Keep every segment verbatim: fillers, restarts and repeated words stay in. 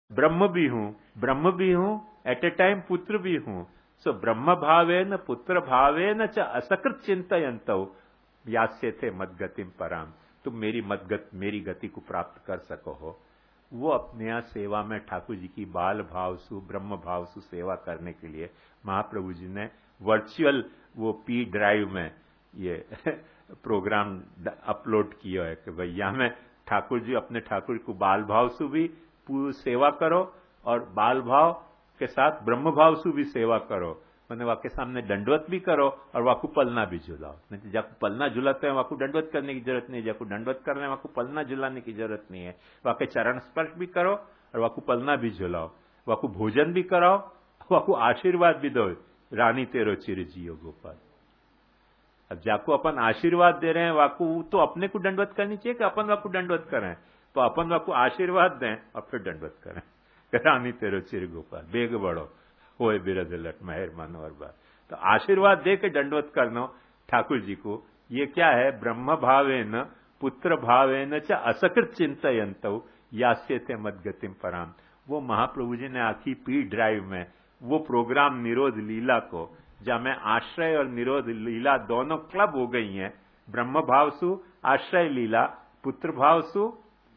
ब्रह्म भी हूं, ब्रह्म भी हूं, एट ए टाइम पुत्र भी हूं। सो ब्रह्म भावेन पुत्र भावेन च असकृत चिंतयन्तौ यास्य थे मदगतिम पराम। तुम मेरी मदगत मेरी गति को प्राप्त कर सको हो। वो अपने यहाँ सेवा में ठाकुर जी की बाल भाव सु ब्रह्म भाव सु सेवा करने के लिए महाप्रभु जी ने वर्चुअल वो पी ड्राइव में ये प्रोग्राम अपलोड किया है कि भैया में ठाकुर जी अपने ठाकुर को बाल भाव सु भी सेवा करो और बाल भाव के साथ ब्रह्म भाव सु भी सेवा करो। मैंने वाके सामने दंडवत भी करो और वाकू पलना भी झुलाओ। नहीं तो जाकू पलना झुलाते हैं वाकू दंडवत करने की जरूरत नहीं है, जाकू दंडवत करने वाकू पलना झुलाने की जरूरत नहीं है। वाके चरण स्पर्श भी करो और वाकू पलना भी झुलाओ, वाकू भोजन भी कराओ, वाकू आशीर्वाद भी दो, रानी तेरो चिर जियो गोपाल। अब जाकू अपन आशीर्वाद दे रहे हैं वाकू तो अपने को दंडवत करनी चाहिए कि अपन वाकू दंडवत करें? तो अपन वाकू आशीर्वाद दें और फिर दंडवत करें। रानी तेरो चिर गोपाल बेग बड़ो होए बिरद लट महर मनोहर बात। तो आशीर्वाद दे के दंडवत करना ठाकुर जी को, ये क्या है? ब्रह्म भावेन पुत्र भावेन च असकृत चिंतयन्तौ यास्य थे मदगतिम पराम। वो महाप्रभु जी ने आखी पी ड्राइव में वो प्रोग्राम निरोध लीला को, जहां में आश्रय और निरोध लीला दोनों क्लब हो गई हैं। ब्रह्म भाव सु आश्रय लीला, पुत्र भाव सु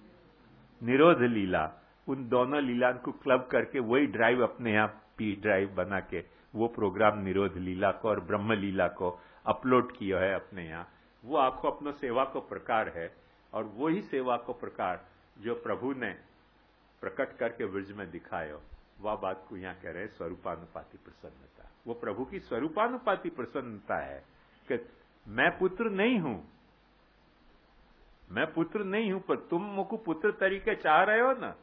निरोध लीला, उन दोनों लीला को क्लब करके वही ड्राइव अपने यहाँ पी ड्राइव बना के वो प्रोग्राम निरोध लीला को और ब्रह्म लीला को अपलोड किया है अपने यहाँ। वो आपको अपना सेवा को प्रकार है और वो ही सेवा को प्रकार जो प्रभु ने प्रकट करके ब्रज में दिखायो, वह बात को यहाँ कह रहे हैं स्वरूपानुपाति प्रसन्नता। वो प्रभु की स्वरूपानुपाति प्रसन्नता है कि मैं पुत्र नहीं हूं, मैं पुत्र नहीं हूं, पर तुम मुझको पुत्र तरीके चाह रहे हो ना।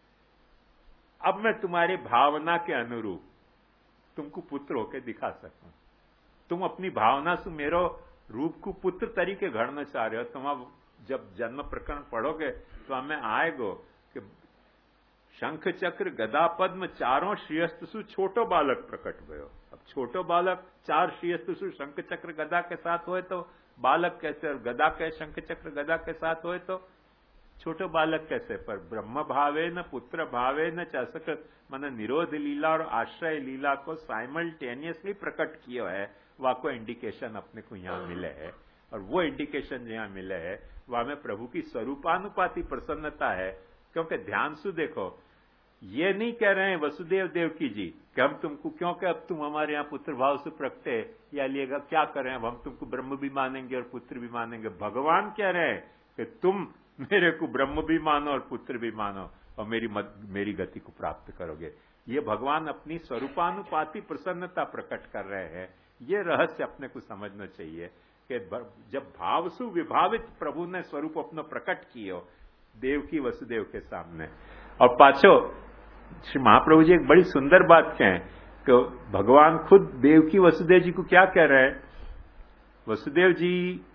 अब मैं तुम्हारी भावना के अनुरूप तुमको पुत्र होके दिखा सकूं। तुम अपनी भावना से मेरो रूप को पुत्र तरीके घड़ना चाह रहे हो। तुम अब जब जन्म प्रकरण पढ़ोगे तो हमें आएगो कि शंख चक्र गदा पद्म चारों श्रीयस्तु छोटो बालक प्रकट भयो। अब छोटो बालक चार श्रीयस्तु शंख चक्र गदा के साथ होए तो बालक कैसे, और गदा के शंख चक्र गदा के साथ होए तो छोटो बालक कैसे? पर ब्रह्म भावे न पुत्र भावे न चसकृत मन निरोध लीला और आश्रय लीला को साइमल्टेनियसली प्रकट किया है। वह को इंडिकेशन अपने को यहाँ मिले है और वो इंडिकेशन यहाँ मिले है वह में प्रभु की स्वरूपानुपाति प्रसन्नता है। क्योंकि ध्यान से देखो, ये नहीं कह रहे हैं वसुदेव देवकी जी कि हम तुमको, क्योंकि अब तुम हमारे यहाँ पुत्र भाव से प्रकटे या लिएगा क्या करें, अब हम तुमको ब्रह्म भी मानेंगे और पुत्र भी मानेंगे। भगवान कह रहे हैं कि तुम मेरे को ब्रह्म भी मानो और पुत्र भी मानो और मेरी मद, मेरी गति को प्राप्त करोगे। ये भगवान अपनी स्वरूपानुपाति प्रसन्नता प्रकट कर रहे हैं। ये रहस्य अपने को समझना चाहिए कि जब भावसु विभावित प्रभु ने स्वरूप अपना प्रकट कियो देवकी वसुदेव के सामने। और पाछो श्री महाप्रभु जी एक बड़ी सुंदर बात कहें कि भगवान खुद देवकी वसुदेव जी को क्या कह रहे हैं। वसुदेव जी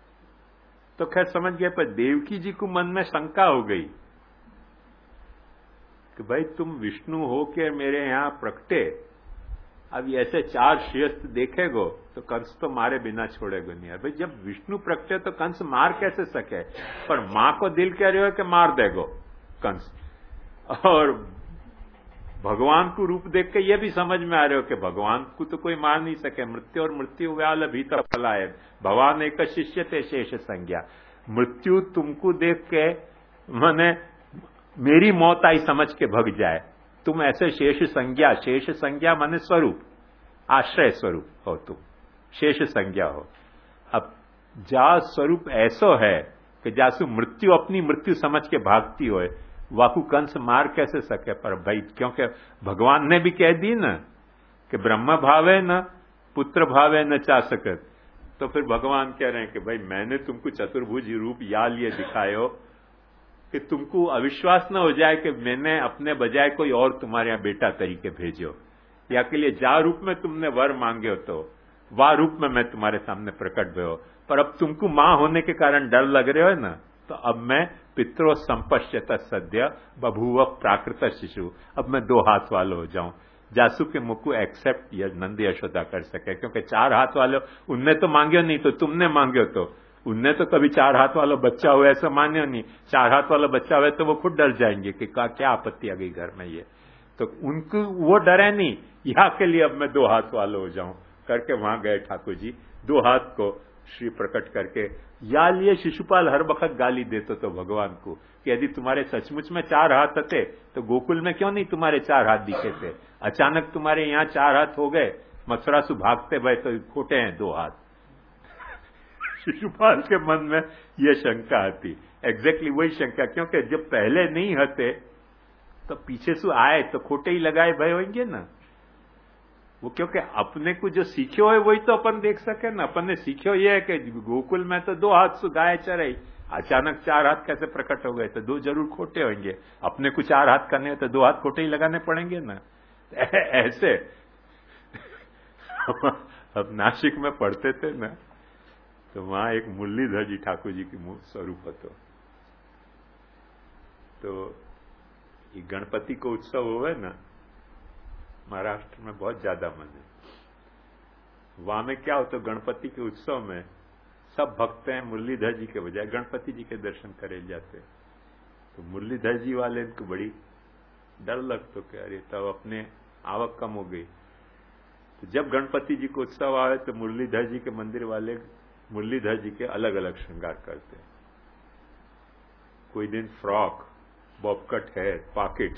तो खैर समझ गए, पर देवकी जी को मन में शंका हो गई कि भाई तुम विष्णु हो के मेरे यहां प्रकटे, अब ऐसे चार श्रेष्ठ देखेगो तो कंस तो मारे बिना छोड़ेगो नहीं। भाई जब विष्णु प्रकटे तो कंस मार कैसे सके, पर मां को दिल कह रहे हो कि मार देगो कंस, और भगवान को रूप देख के ये भी समझ में आ रहे हो कि भगवान को तो कोई मार नहीं सके। मृत्यु और मृत्यु व्याल भीतर फलाए भगवान एक शिष्य थे शेष संज्ञा। मृत्यु तुमको देख के मैंने मेरी मौत आई समझ के भग जाए, तुम ऐसे शेष संज्ञा, शेष संज्ञा माने स्वरूप, आश्रय स्वरूप हो, तुम शेष संज्ञा हो। अब जा स्वरूप ऐसो है कि जासु मृत्यु अपनी मृत्यु समझ के भागती होए, वाकू कंस मार कैसे सके। पर भाई क्योंकि भगवान ने भी कह दी ना कि ब्रह्म भावे न पुत्र भावे न चा सकत, तो फिर भगवान कह रहे हैं कि भाई मैंने तुमको चतुर्भुज रूप या लिए दिखायो कि तुमको अविश्वास न हो जाए कि मैंने अपने बजाय कोई और तुम्हारे यहां बेटा तरीके भेजो, या के लिए जा रूप में तुमने वर मांगे हो तो वह रूप में मैं तुम्हारे सामने प्रकट भयो। पर अब तुमको मां होने के कारण डर लग रहे हो ना, तो अब मैं पितरो संपश्यत सद्य बभूव प्राकृत शिशु, अब मैं दो हाथ वाला हो जाऊं, जासू के मुख को एक्सेप्ट या नंद यशोदा कर सके। क्योंकि चार हाथ वाले उनने तो मांगे नहीं, तो तुमने मांगे तो उनने तो कभी चार हाथ वाला बच्चा हुआ ऐसा मान्य नहीं, चार हाथ वाला बच्चा हुआ तो वो खुद डर जाएंगे कि का क्या आपत्ति आ गई घर में, ये तो उनको वो डरे नहीं, यहाँ के लिए अब मैं दो हाथ वाला हो जाऊं करके वहां गए ठाकुर जी, दो हाथ को श्री प्रकट करके। या लिए शिशुपाल हर वक्त गाली देते तो भगवान को कि यदि तुम्हारे सचमुच में चार हाथ थे तो गोकुल में क्यों नहीं तुम्हारे चार हाथ दिखे थे, अचानक तुम्हारे यहाँ चार हाथ हो गए, मथुरा से भागते भाई तो खोटे हैं दो हाथ। शिशुपाल के मन में यह शंका आती, एग्जैक्टली वही शंका, क्योंकि जब पहले नहीं हते तो पीछे से आए तो खोटे ही लगाए भय होंगे ना वो, क्योंकि अपने को जो सीखो है वही तो अपन देख सके ना। अपन ने सीखो ये है कि गोकुल में तो दो हाथ से गाय चराई, अचानक चार हाथ कैसे प्रकट हो गए, तो दो जरूर खोटे होंगे, अपने को चार हाथ करने हो तो दो हाथ खोटे ही लगाने पड़ेंगे ना। ऐसे अब नासिक में पढ़ते थे ना, तो वहां एक मुरलीधर जी ठाकुर जी की स्वरूप હતો, तो ये गणपति को उत्सव हुए ना महाराष्ट्र में बहुत ज्यादा मने, वहां में क्या होता, गणपति के उत्सव में सब भक्त हैं मुरलीधर जी के बजाय गणपति जी के दर्शन करे जाते, तो मुरलीधर जी वाले इनको बड़ी डर लगता कि अरे तब अपने आवक कम हो गई। तो जब गणपति जी को उत्सव आए तो मुरलीधर जी के मंदिर वाले मुरलीधर जी के अलग अलग श्रृंगार करते हैं, कोई दिन फ्रॉक, बॉबकट है, पॉकेट,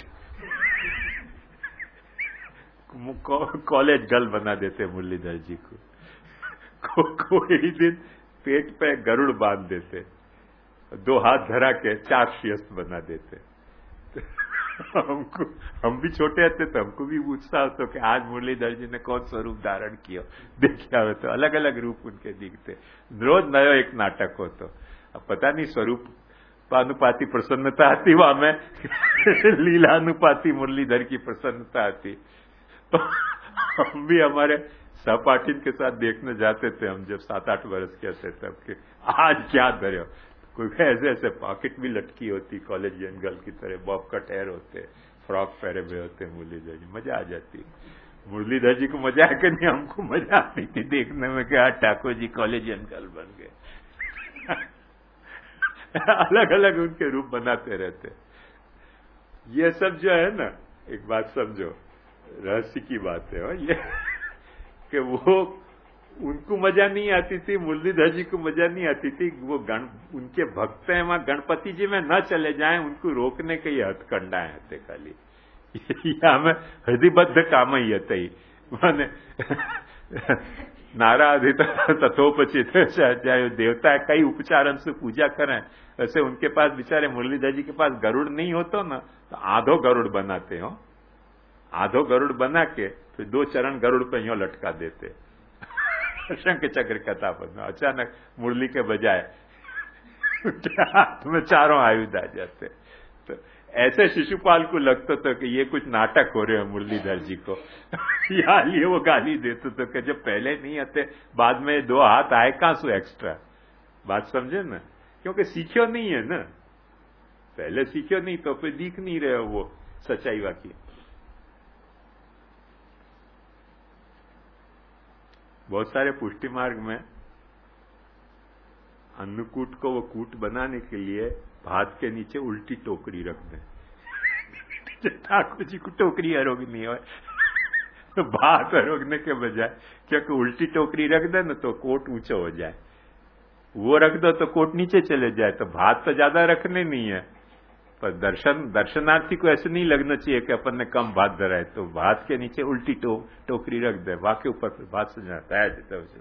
कॉलेज गर्ल बना देते मुरलीधर जी को, को कोई दिन पेट पे गरुड़ बांध देते, दो हाथ धरा के चार शीयस्त बना देते। तो हमको, हम भी छोटे थे तो हमको भी उत्साह तो कि आज मुरलीधर जी ने कौन सा रूप धारण किया, देखिए आवे तो अलग अलग रूप उनके दिखते, रोज नयो एक नाटक हो, तो अब पता नहीं स्वरूप अनुपाति प्रसन्नता आती वहां में, लीला अनुपाति मुरलीधर की प्रसन्नता आती। तो हम भी हमारे सहपाठी के साथ देखने जाते थे, हम जब सात आठ वर्ष के थे तब के, आज क्या धरे, कोई ऐसे ऐसे पॉकेट भी लटकी होती कॉलेजियन गर्ल की तरह, बॉब कट हेयर होते, फ्रॉक पहरे हुए होते मुरलीधर जी, मजा आ जाती। मुरलीधर जी को मजा है कि नहीं, हमको मजा आती थी देखने में कि आज ठाकुर जी कॉलेजियन गर्ल बन गए। अलग अलग उनके रूप बनाते रहते। ये सब जो है ना, एक बात समझो, रहस्य की बात है ये कि वो उनको मजा नहीं आती थी, मुरलीधर जी को मजा नहीं आती थी, वो गण उनके भक्त हैं वहां गणपति जी में न चले जाएं, उनको रोकने के ये हथकंडा है खाली, हमें हृदयबद्ध काम ही है माने नाराधित तथोपचित, चाहे देवता है कई उपचारण से पूजा करें, वैसे उनके पास बेचारे मुरलीधर जी के पास गरुड़ नहीं होता ना, तो आधो गरुड़ बनाते हो, आधो गरुड़ बना के फिर दो चरण गरुड़ पे यूं लटका देते, शंख चक्र कथा पर अचानक मुरली के बजाय हाथ में चारों आयुध आ जाते। तो ऐसे शिशुपाल को लगता था कि ये कुछ नाटक हो रहे हैं मुरलीधर जी को, या लिए वो गाली देते तो कि जब पहले नहीं आते बाद में दो हाथ आए कहां से एक्स्ट्रा, बात समझे ना, क्योंकि सीखो नहीं है ना, पहले सीखो नहीं तो फिर दिख नहीं रहे वो सच्चाई वाकी। बहुत सारे पुष्टि मार्ग में अन्नकूट को वो कूट बनाने के लिए भात के नीचे उल्टी टोकरी रख दें। ठाकुर जी को टोकरी अरोगनी हो तो भात अरोगने के बजाय, क्योंकि उल्टी टोकरी रख दे ना तो कोट ऊंचा हो जाए, वो रख दो तो कोट नीचे चले जाए, तो भात तो ज्यादा रखने नहीं है, पर दर्शन दर्शनार्थी को ऐसे नहीं लगना चाहिए कि अपन ने कम भात धरा है, तो भात के नीचे उल्टी टो, टोकरी रख दे, वहां के ऊपर फिर भात सजाता है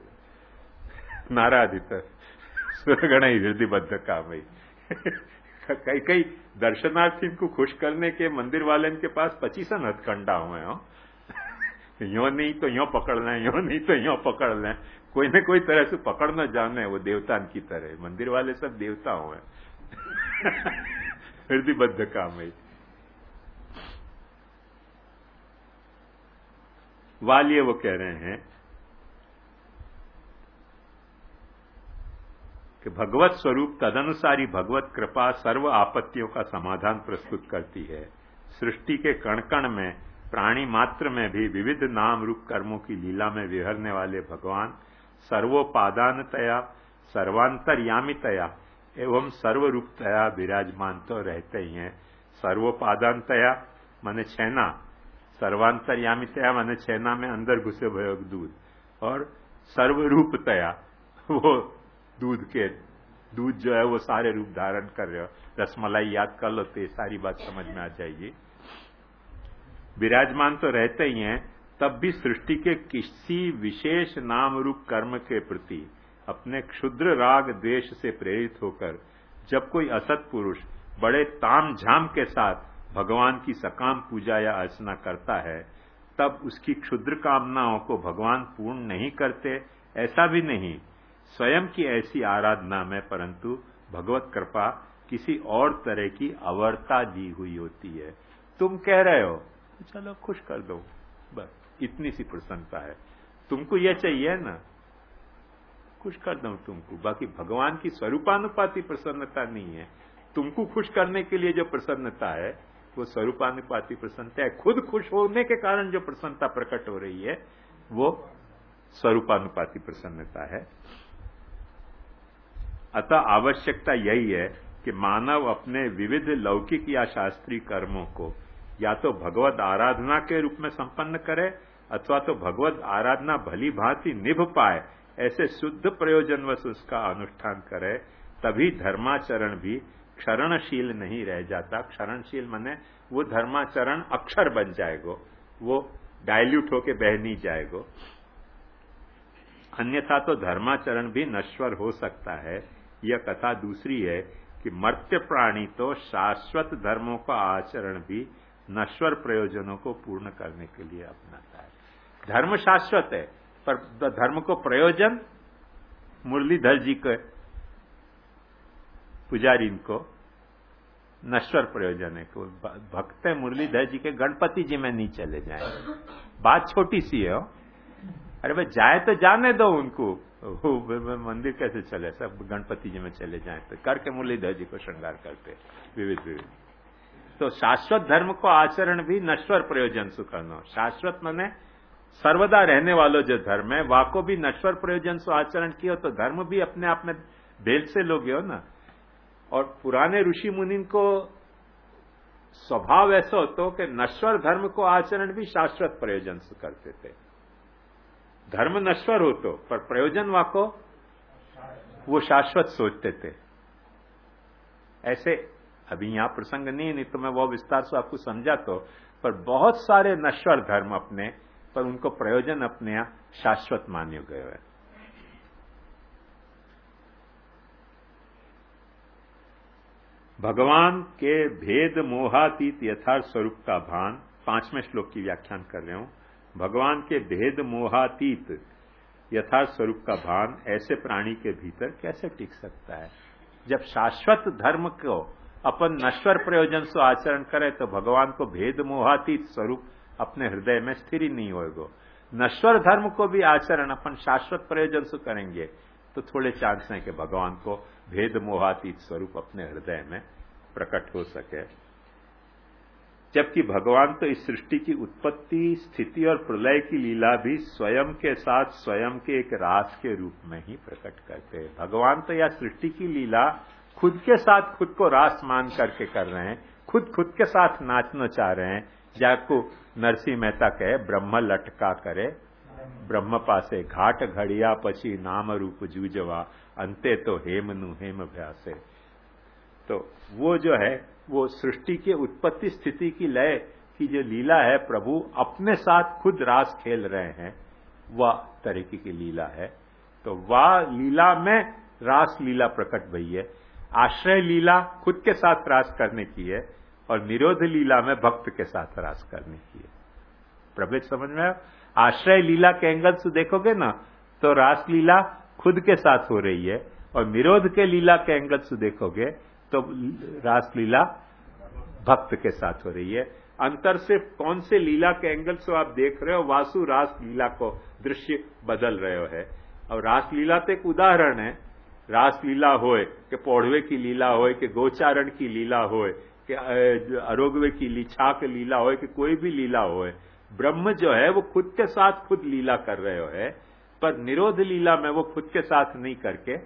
नाराधित सुरगण हृदयबद्ध का भाई। कई कई दर्शनार्थी को खुश करने के मंदिर वाले के पास पचीसन हथकंडा हुए हो, यो नहीं तो यो पकड़ लें, यो नहीं तो यो पकड़ लें, कोई न कोई तरह से पकड़ना जाने, वो देवता की तरह, मंदिर वाले सब देवता हुए। हृदयबद्ध काम है। वालिये वो कह रहे हैं कि भगवत स्वरूप तदनुसारी भगवत कृपा सर्व आपत्तियों का समाधान प्रस्तुत करती है। सृष्टि के कण कण में, प्राणी मात्र में भी विविध नाम रूप कर्मों की लीला में विहरने वाले भगवान सर्वोपादानतया सर्वांतर्यामितया एवं सर्वरूपतया विराजमान तो रहते ही हैं। सर्वोपादानतया माने छेना, सर्वांतर्यामितया माने छेना में अंदर घुसे हुए दूध, और सर्वरूपतया वो दूध के दूध जो है वो सारे रूप धारण कर रहे हो। रसमलाई याद कर लो तो ये सारी बात समझ में आ जाएगी। विराजमान तो रहते ही हैं, तब भी सृष्टि के किसी विशेष नाम रूप कर्म के प्रति अपने क्षुद्र राग द्वेष से प्रेरित होकर जब कोई असत पुरुष बड़े ताम झाम के साथ भगवान की सकाम पूजा या अर्चना करता है, तब उसकी क्षुद्र कामनाओं को भगवान पूर्ण नहीं करते, ऐसा भी नहीं। स्वयं की ऐसी आराधना में परंतु भगवत कृपा किसी और तरह की अवर्ता दी हुई होती है। तुम कह रहे हो चलो खुश कर दो, बस इतनी सी प्रसन्नता है। तुमको यह चाहिए ना, खुश कर दूं तुमको, बाकी भगवान की स्वरूपानुपाती प्रसन्नता नहीं है। तुमको खुश करने के लिए जो प्रसन्नता है वो स्वरूपानुपाती प्रसन्नता है। खुद खुश होने के कारण जो प्रसन्नता प्रकट हो रही है वो स्वरूपानुपाती प्रसन्नता है। अतः आवश्यकता यही है कि मानव अपने विविध लौकिक या शास्त्रीय कर्मों को या तो भगवत आराधना के रूप में संपन्न करे अथवा तो भगवत आराधना भली भांति निभ पाए ऐसे शुद्ध प्रयोजनवश उसका अनुष्ठान करे, तभी धर्माचरण भी क्षरणशील नहीं रह जाता। क्षरणशील माने वो धर्माचरण अक्षर बन जाएगो, वो डाइल्यूट होके बह नहीं जाएगो। अन्यथा तो धर्माचरण भी नश्वर हो सकता है। यह कथा दूसरी है कि मर्त्य प्राणी तो शाश्वत धर्मों का आचरण भी नश्वर प्रयोजनों को पूर्ण करने के लिए अपनाता है। धर्म शाश्वत है, पर धर्म को प्रयोजन मुरलीधर जी के पुजारी को नश्वर प्रयोजन है। को भक्त मुरलीधर जी के गणपति जी में नहीं चले जाए, बात छोटी सी है। अरे भाई जाए तो जाने दो उनको, मंदिर कैसे चले, सब गणपति जी में चले जाए तो करके मुरलीधर जी को श्रृंगार करते विविध विविध। तो शाश्वत धर्म को आचरण भी नश्वर प्रयोजन से करना। शाश्वत माने सर्वदा रहने वालों जो धर्म है वाको भी नश्वर प्रयोजन से आचरण किया तो धर्म भी अपने आप में भेद से लोगे हो ना। और पुराने ऋषि मुनि को स्वभाव ऐसा होता कि नश्वर धर्म को आचरण भी शाश्वत प्रयोजन से करते थे। धर्म नश्वर हो तो पर प्रयोजन वाको वो शाश्वत सोचते थे। ऐसे अभी यहां प्रसंग नहीं नहीं तो मैं वो विस्तार से आपको समझा तो, पर बहुत सारे नश्वर धर्म अपने पर उनको प्रयोजन अपने यहां शाश्वत माने गए हैं। भगवान के भेद मोहातीत यथार्थ स्वरूप का भान, पांचवें श्लोक की व्याख्यान कर रहे हूं। भगवान के भेद मोहातीत यथार्थ स्वरूप का भान ऐसे प्राणी के भीतर कैसे टिक सकता है? जब शाश्वत धर्म को अपन नश्वर प्रयोजन से आचरण करे तो भगवान को भेद मोहातीत स्वरूप अपने हृदय में स्थिर ही नहीं होएगा। नश्वर धर्म को भी आचरण अपन शाश्वत प्रयोजन से करेंगे तो थोड़े चांस हैं कि भगवान को भेद मोहातीत स्वरूप अपने हृदय में प्रकट हो सके। जबकि भगवान तो इस सृष्टि की उत्पत्ति, स्थिति और प्रलय की लीला भी स्वयं के साथ स्वयं के एक रास के रूप में ही प्रकट करते हैं। भगवान तो यह सृष्टि की लीला खुद के साथ खुद को रास मान करके कर रहे हैं, खुद खुद के साथ नाचना चाह रहे हैं। जाको नरसिंह मेहता कहे ब्रह्म लटका करे ब्रह्म पासे घाट घड़िया पची नाम रूप जूजवा अंते तो हेमनु हेम भ्यासे। तो वो जो है वो सृष्टि के उत्पत्ति स्थिति की लय की जो लीला है, प्रभु अपने साथ खुद रास खेल रहे हैं, वह तरीके की लीला है। तो वह लीला में रास लीला प्रकट भई है। आश्रय लीला खुद के साथ रास करने की है और निरोध लीला में भक्त के साथ रास करने की है। प्रभु समझ में आया? आश्रय लीला के एंगल से देखोगे ना तो रास लीला खुद के साथ हो रही है, और निरोध के लीला के एंगल से देखोगे तो रास लीला भक्त के साथ हो रही है। अंतर सिर्फ कौन से लीला के एंगल से आप देख रहे हो, वासु रास लीला को दृश्य बदल रहे हो है। और रास लीला तो एक उदाहरण है। रास लीला होए कि पौड़वे की लीला होए कि गोचारण की लीला होए कि अरोगवे की लिछाक लीला होए कि कोई भी लीला होए, ब्रह्म जो है वो खुद के साथ खुद लीला कर रहे हो है। पर निरोध लीला में वो खुद के साथ नहीं करके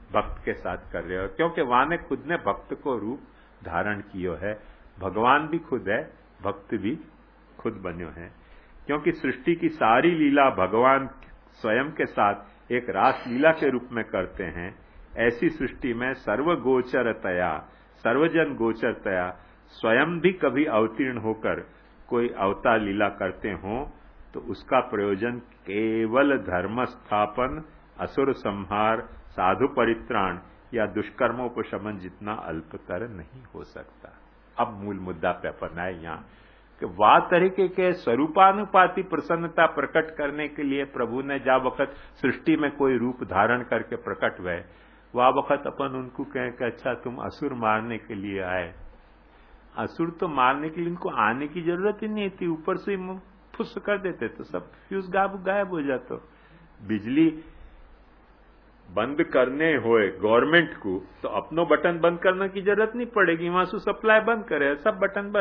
भक्त के साथ कर रहे हो, क्योंकि वहां ने खुद ने भक्त को रूप धारण कियो है। भगवान भी खुद है, भक्त भी खुद बन्यो है, क्योंकि सृष्टि की सारी लीला भगवान स्वयं के साथ एक रास लीला के रूप में करते हैं। ऐसी सृष्टि में सर्वगोचरतया, सर्वजन गोचरतया स्वयं भी कभी अवतीर्ण होकर कोई अवतार लीला करते हों तो उसका प्रयोजन केवल धर्म स्थापन, असुर संहार, साधु परित्राण या दुष्कर्मोपशमन जितना अल्पतर नहीं हो सकता। अब मूल मुद्दा पे अपन आए यहाँ कि वा तरीके के स्वरूपानुपाती प्रसन्नता प्रकट करने के लिए प्रभु ने जा वक्त सृष्टि में कोई रूप धारण करके प्रकट हुए, वह वक्त अपन उनको कहें कि अच्छा तुम असुर मारने के लिए आए। असुर तो मारने के लिए इनको आने की जरूरत ही नहीं थी, ऊपर से ही फुस कर देते तो सब फ्यूज गायब हो जाता। बिजली बंद करने होए गवर्नमेंट को तो अपनो बटन बंद करने की जरूरत नहीं पड़ेगी, वहां से सप्लाई बंद करे, सब बटन बंद।